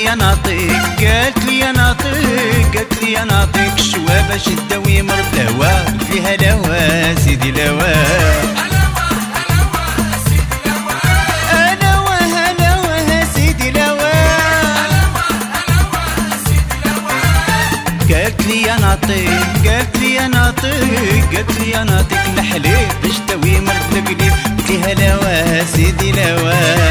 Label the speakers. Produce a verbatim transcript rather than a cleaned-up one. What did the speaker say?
Speaker 1: لي انا اعطيك، قالت لي انا اعطيك، قالت لي انا اعطيك شوا باش تداوي مرض الهوا. قلت ليها لوا سيدي لوا، قالت لي انا اعطيك، قالت لي انا اعطيك، قالت لي انا اعطيك الحليب باش تداوي مرض القليب. قلت ليها لوا سيدي لوا.